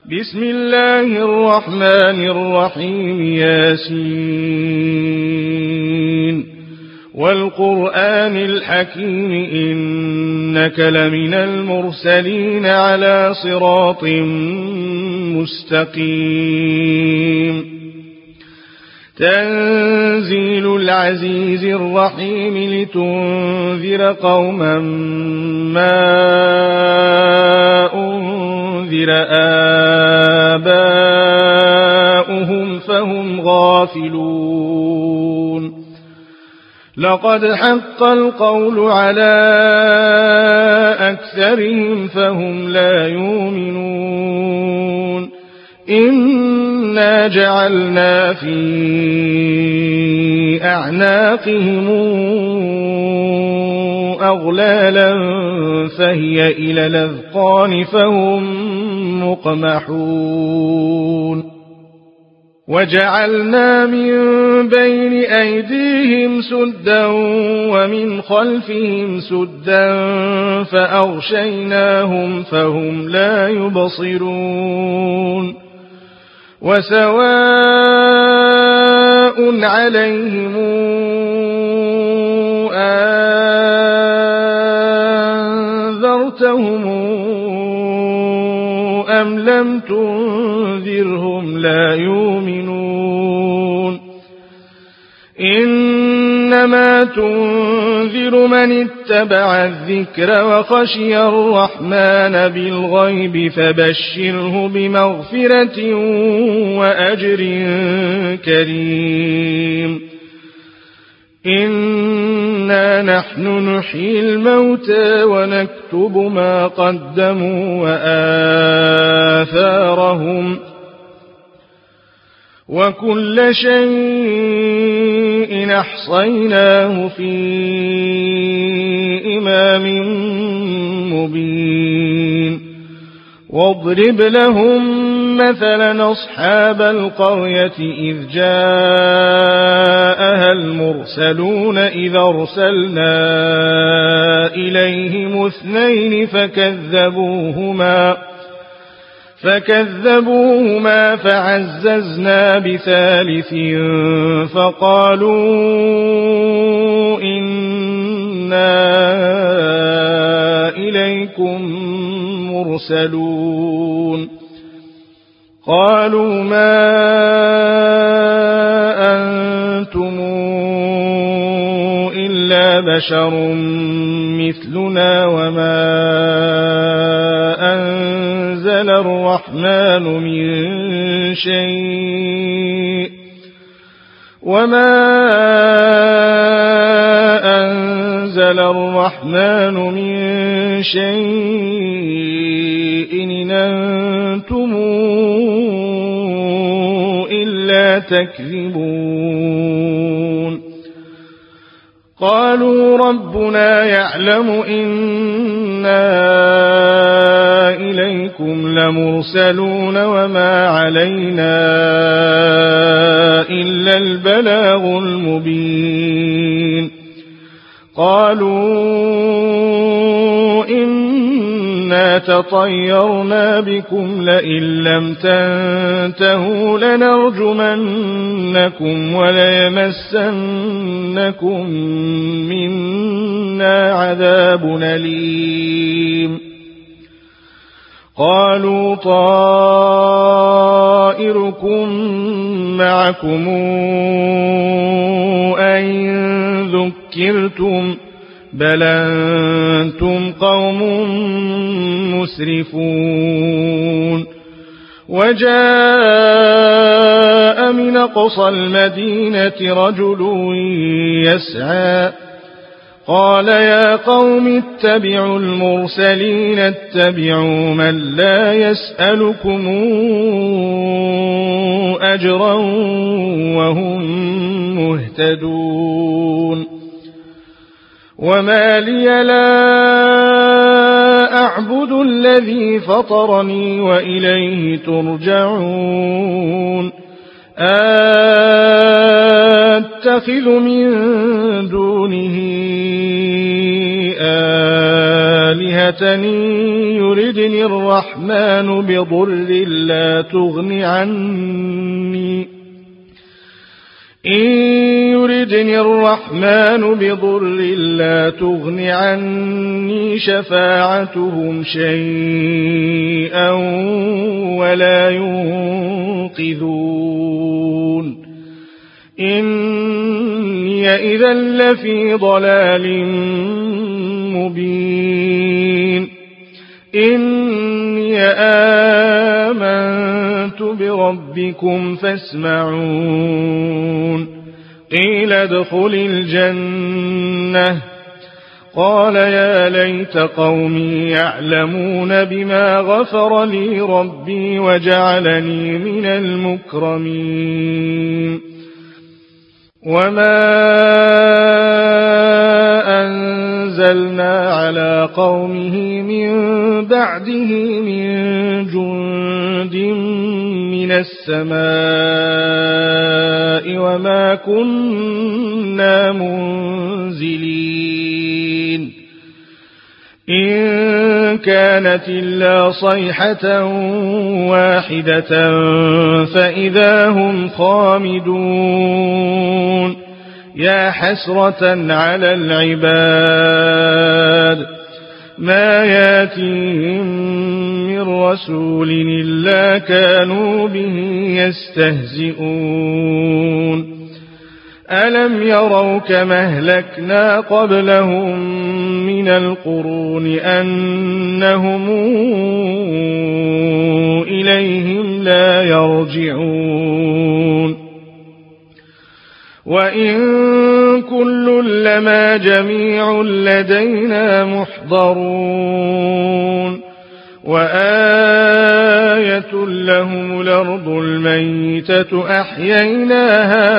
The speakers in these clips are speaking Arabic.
بسم الله الرحمن الرحيم. ياسين والقرآن الحكيم إنك لمن المرسلين على صراط مستقيم. تنزيل العزيز الرحيم لتنذر قوما ما أنذر آباؤهم فهم غافلون. لقد حق القول على أكثرهم فهم لا يؤمنون. إنا جعلنا في أعناقهم أغلالا فهي إلى الأذقان فهم مقمحون. وجعلنا من بين أيديهم سدا ومن خلفهم سدا فأغشيناهم فهم لا يبصرون. وسواء عليهم أنذرتهم أم لم تنذرهم لا يؤمنون. إنما تنذر من اتبع الذكر وخشي الرحمن بالغيب فبشره بمغفرة وأجر كريم. إنا نحن نحيي الموتى ونكتب ما قدموا وآثارهم وكل شيء أحصيناه في إمام مبين. واضرب لهم مثلا أصحاب القرية إذ جاءها المرسلون إذ أرسلنا إليهم اثنين فكذبوهما فعززنا بثالث فقالوا إنا إليكم مرسلون. قالوا ما أنتم إلا بشر مثلنا وما أنزل الرحمن من شيء إن أنتم إلا تكذبون. قالوا ربنا يعلم إنا إليكم لمرسلون وما علينا إلا البلاغ المبين. قالوا إنا تطيرنا بكم لئن لم تنتهوا لنرجمنكم وليمسنكم منا عذاب أليم. قالوا طائركم معكم أئن ذكرتم بل أنتم قوم مسرفون. وجاء من أقصى المدينة رجل يسعى قال يا قوم اتبعوا المرسلين اتبعوا من لا يسألكم أجرا وهم مهتدون. وما لي لا أعبد الذي فطرني وإليه ترجعون. أتخذ من دونه آلهة إن يردني الرحمن بضر لا تغن عني شفاعتهم شيئا ولا ينقذون إني إذا لفي ضلال مبين إني آمنت بربكم فاسمعون قيل ادخل الجنة قال يا ليت قومي يعلمون بما غفر لي ربي وجعلني من المكرمين وما أنزلنا على قومه من بعده من جند من السماء وما كنا منزلين إن كانت إلا صيحة واحدة فإذا هم خامدون يا حسرة على العباد ما ياتيهم من رسول إلا كانوا به يستهزئون ألم يروا كما أهلكنا قبلهم من القرون أنهم إليهم لا يرجعون وإن كل لما جميع لدينا محضرون وآية لهم الأرض الميتة أحييناها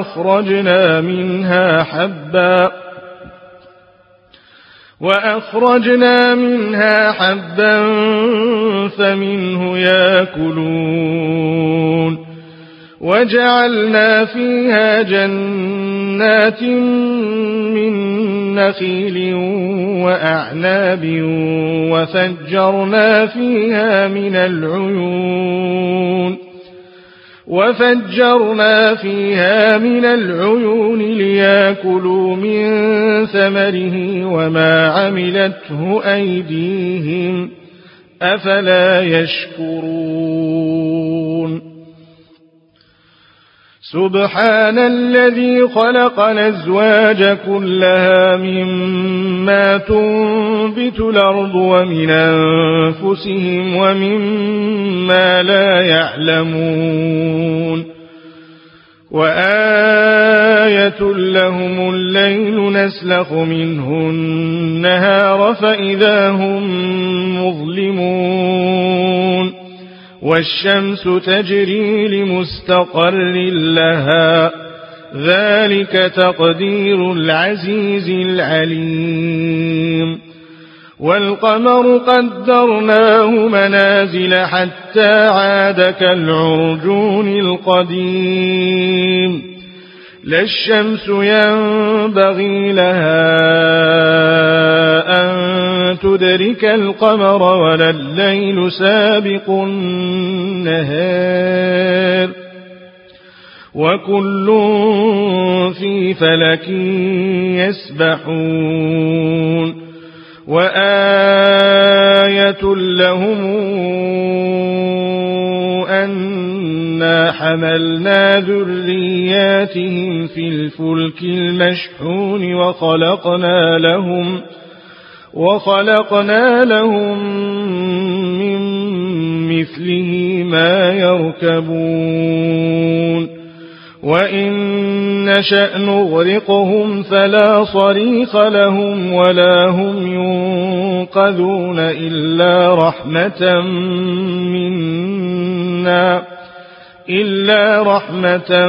وأخرجنا منها حبا فمنه يأكلون وجعلنا فيها جنات من نخيل وأعناب وفجرنا فيها من العيون ليأكلوا من ثمره وما عملته أيديهم أفلا يشكرون سبحان الذي خلق الأزواج كلها مما تنبت الأرض ومن أنفسهم ومما لا يعلمون وآية لهم الليل نسلخ منه النهار فإذا هم مظلمون والشمس تجري لمستقر لها ذلك تقدير العزيز العليم والقمر قدرناه منازل حتى عاد كالعرجون القديم لا الشمس ينبغي لها أن تدرك القمر ولا الليل سابق النهار وكل في فلك يسبحون وآية لهم أنا حملنا ذرياتهم في الفلك المشحون وخلقنا لهم من مثله ما يركبون وإن نشأ نغرقهم فلا صريخ لهم ولا هم ينقذون إلا رحمة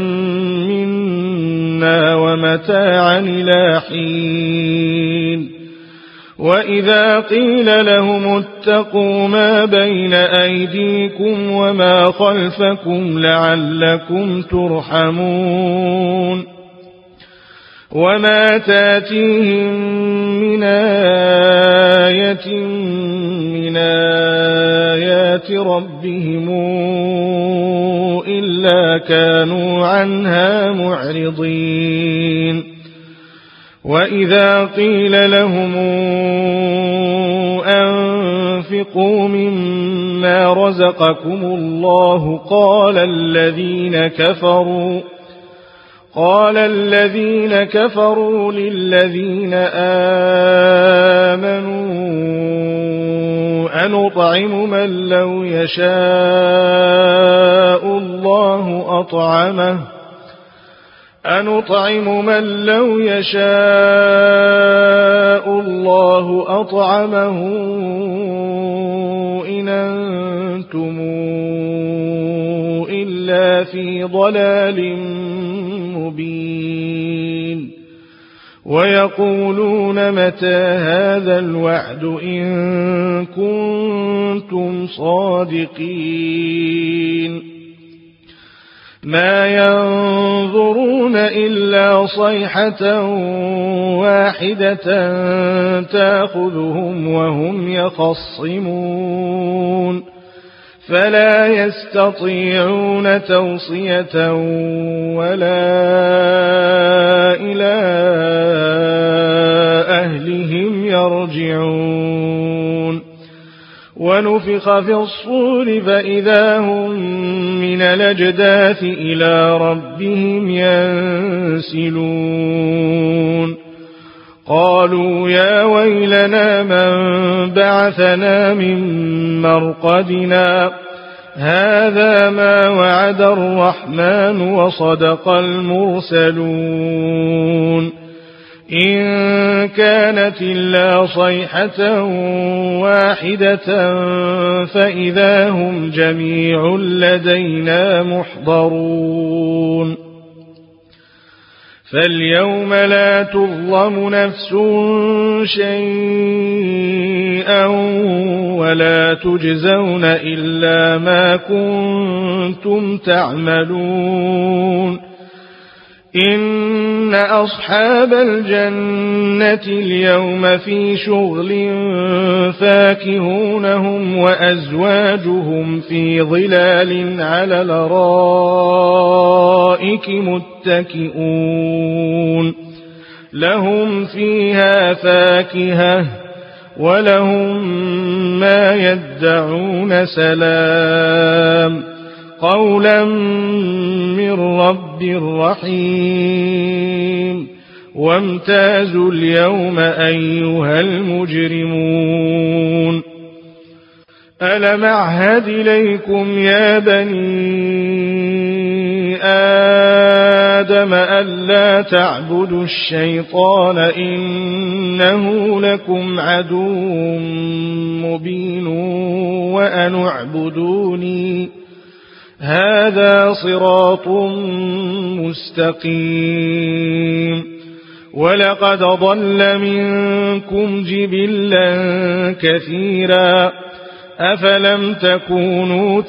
منا ومتاعا إلى حين وإذا قيل لهم اتقوا ما بين أيديكم وما خلفكم لعلكم ترحمون وما تاتيهم من آية من آيات ربهم إلا كانوا عنها معرضين وإذا قيل لهم أنفقوا مما رزقكم الله قال الذين كفروا للذين آمنوا أنطعم من لو يشاء الله أطعمه إن أنتم إلا في ضلال مبين ويقولون متى هذا الوعد إن كنتم صادقين ما ينظرون إلا صيحة واحدة تأخذهم وهم يخصمون فلا يستطيعون توصية ولا إلى أهلهم يرجعون ونفخ في الصور فإذا هم من الأجداث إلى ربهم ينسلون قالوا يا ويلنا من بعثنا من مرقدنا هذا ما وعد الرحمن وصدق المرسلون إن كانت إلا صيحة واحدة فإذا هم جميع لدينا محضرون فاليوم لا تظلم نفس شيئا ولا تجزون إلا ما كنتم تعملون إن أصحاب الجنة اليوم في شغل فاكهونهم وأزواجهم في ظلال على الأرائك متكئون لهم فيها فاكهة ولهم ما يدعون سلام قولا من رب رحيم وامتازوا اليوم أيها المجرمون ألم أعهد إليكم يا بني آدم ألا تعبدوا الشيطان إنه لكم عدو مبين وأن اعبدوني هذا صراط مستقيم ولقد ضل منكم جبلا كثيرا أفلم تكونوا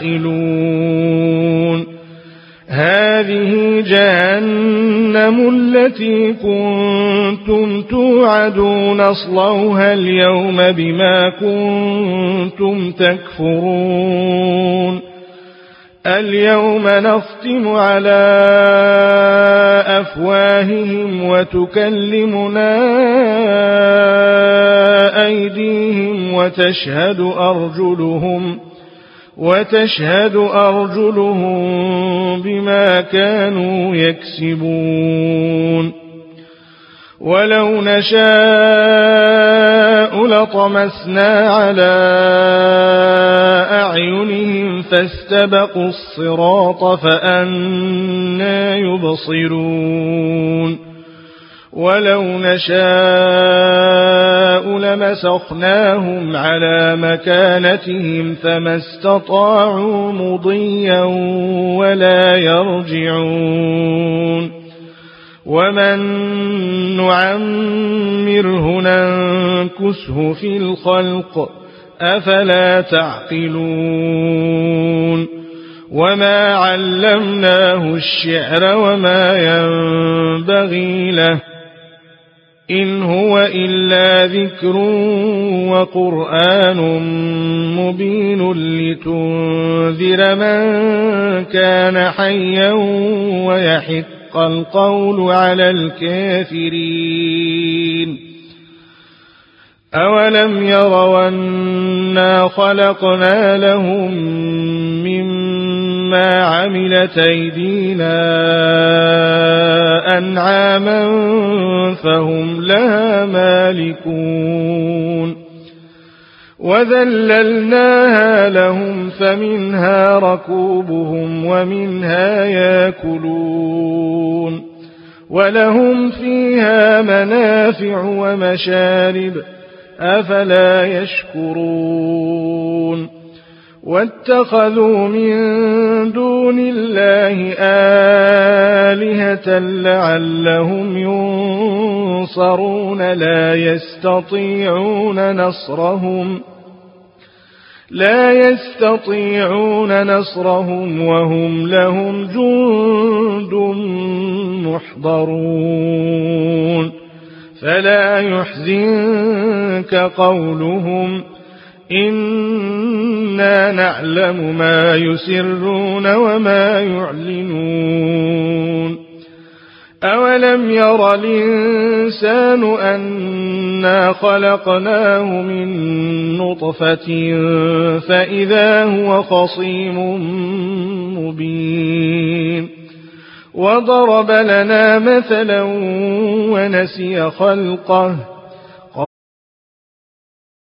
تعقلون هذه جهنم التي كنتم توعدون اصلوها اليوم بما كنتم تكفرون اليوم نختم على أفواههم وتكلمنا أيديهم وتشهد أرجلهم بما كانوا يكسبون ولو نشاء لطمسنا على أعينهم فاستبقوا الصراط فأنى يبصرون ولو نشاء لمسخناهم على مكانتهم فما استطاعوا مضيا ولا يرجعون ومن نعمره ننكسه في الخلق أفلا تعقلون وما علمناه الشعر وما ينبغي له إن هو إلا ذكر وقرآن مبين لتنذر من كان حيا ويحق القول على الكافرين أولم يروا أنا خلقنا لهم مما عملت أيدينا أنعاما فهم لها مالكون وذللناها لهم فمنها ركوبهم ومنها ياكلون ولهم فيها منافع ومشارب أفلا يشكرون واتخذوا من دون الله آلهة لعلهم ينصرون لا يستطيعون نصرهم وهم لهم جند محضرون فلا يحزنك قولهم إنا نعلم ما يسرون وما يعلنون أولم ير الإنسان أنا خلقناه من نطفة فإذا هو خصيم مبين وضرب لنا مثلا ونسي خلقه